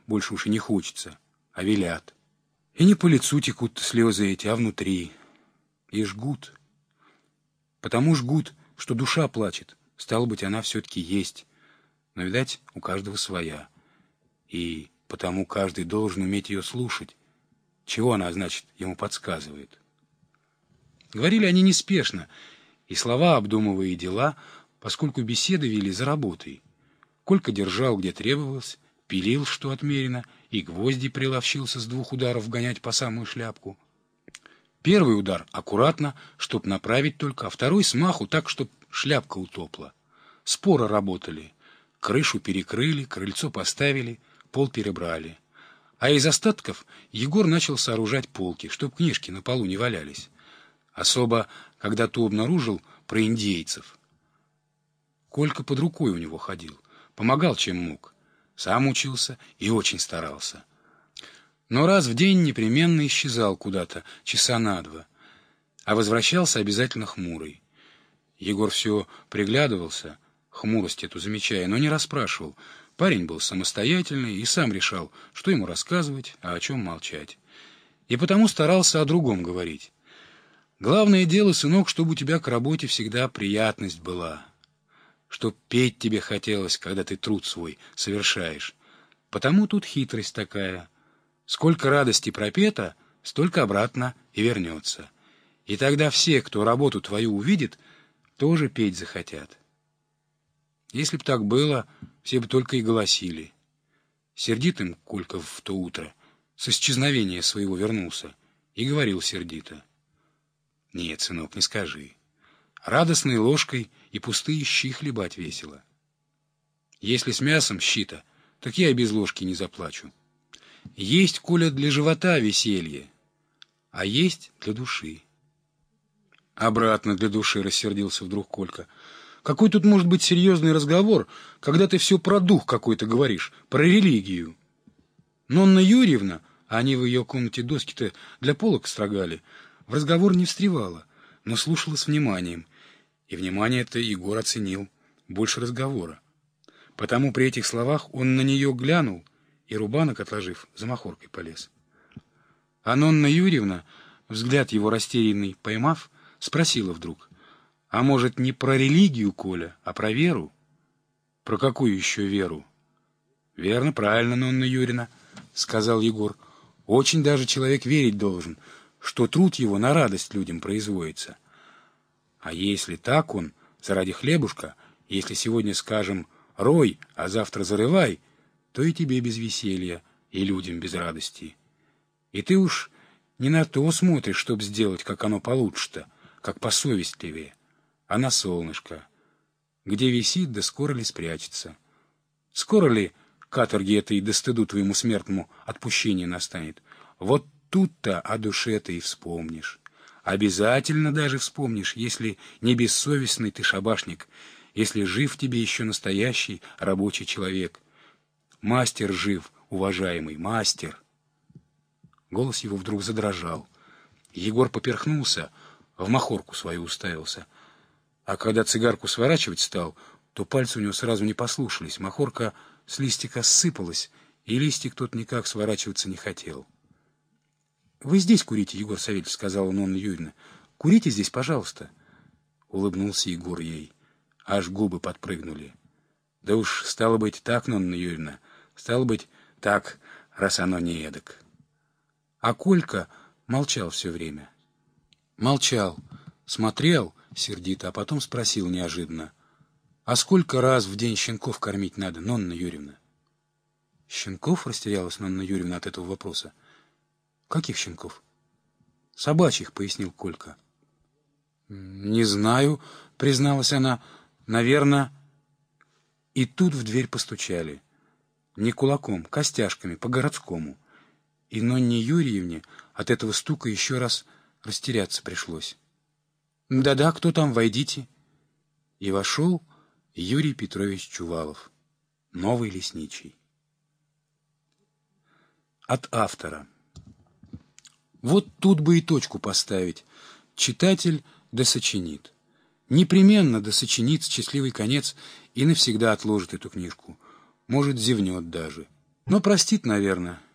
больше уж и не хочется, а велят. И не по лицу текут слезы эти, а внутри. И жгут. Потому жгут, что душа плачет. Стало быть, она все-таки есть. Но, видать, у каждого своя. И потому каждый должен уметь ее слушать. Чего она, значит, ему подсказывает. Говорили они неспешно, и слова, обдумывая дела, поскольку беседы вели за работой. Колька держал, где требовалось, пилил, что отмерено, и гвозди приловчился с 2 ударов гонять по самую шляпку. Первый удар аккуратно, чтоб направить только, а второй смаху так, чтоб шляпка утопла. Споро работали. Крышу перекрыли, крыльцо поставили, пол перебрали. А из остатков Егор начал сооружать полки, чтоб книжки на полу не валялись. Особо, когда ту обнаружил про индейцев. Колька под рукой у него ходил, помогал чем мог. Сам учился и очень старался. Но раз в день непременно исчезал куда-то, часа на 2, а возвращался обязательно хмурый. Егор все приглядывался, хмурость эту замечая, но не расспрашивал. Парень был самостоятельный и сам решал, что ему рассказывать, а о чем молчать. И потому старался о другом говорить. Главное дело, сынок, чтобы у тебя к работе всегда приятность была. Чтоб петь тебе хотелось, когда ты труд свой совершаешь. Потому тут хитрость такая. Сколько радости пропета, столько обратно и вернется. И тогда все, кто работу твою увидит, тоже петь захотят. Если б так было, все бы только и голосили. Сердитым Колька в то утро с исчезновения своего вернулся и говорил сердито: «Нет, сынок, не скажи. Радостной ложкой и пустые щи хлебать весело. Если с мясом щи-то, так я и без ложки не заплачу. Есть, Коля, для живота веселье, а есть для души». «Обратно для души», — рассердился вдруг Колька. «Какой тут может быть серьезный разговор, когда ты все про дух какой-то говоришь, про религию?» Нонна Юрьевна, а они в ее комнате доски-то для полок строгали, в разговор не встревала, но слушала с вниманием. И внимание-то Егор оценил больше разговора. Потому при этих словах он на нее глянул и, рубанок отложив, за махоркой полез. А Нонна Юрьевна, взгляд его растерянный поймав, спросила вдруг: «А может, не про религию, Коля, а про веру?» «Про какую еще веру?» «Верно, правильно, Нонна Юрьевна», — сказал Егор. «Очень даже человек верить должен, что труд его на радость людям производится. А если так он, заради хлебушка, если сегодня, скажем, рой, а завтра зарывай, то и тебе без веселья, и людям без радости. И ты уж не на то смотришь, чтоб сделать, как оно получше-то, как посовестливее, а на солнышко, где висит, да скоро ли спрячется. Скоро ли каторги этой да стыду твоему смертному отпущение настанет? Вот тут-то о душе-то и вспомнишь. Обязательно даже вспомнишь, если не бессовестный ты шабашник, если жив в тебе еще настоящий рабочий человек. Мастер жив, уважаемый, мастер». Голос его вдруг задрожал. Егор поперхнулся, в махорку свою уставился. А когда цигарку сворачивать стал, то пальцы у него сразу не послушались. Махорка с листика ссыпалась, и листик тот никак сворачиваться не хотел. «Вы здесь курите, Егор Савельевич», — сказала Нонна Юрьевна. «Курите здесь, пожалуйста». Улыбнулся Егор ей. Аж губы подпрыгнули. «Да уж, стало быть, так, Нонна Юрьевна, стало быть, так, раз оно не эдак». А Колька молчал все время. Молчал, смотрел сердито, а потом спросил неожиданно: «А сколько раз в день щенков кормить надо, Нонна Юрьевна?» «Щенков?» — растерялась Нонна Юрьевна от этого вопроса. «Каких щенков?» «Собачьих», — пояснил Колька. «Не знаю», — призналась она, — «наверное...» И тут в дверь постучали. Не кулаком, костяшками, по-городскому. И Нонне Юрьевне от этого стука еще раз растеряться пришлось. «Да-да, кто там, войдите». И вошел Юрий Петрович Чувалов, новый лесничий. От автора. Вот тут бы и точку поставить. Читатель досочинит. Непременно досочинит счастливый конец и навсегда отложит эту книжку. Может, зевнет даже. Но простит, наверное.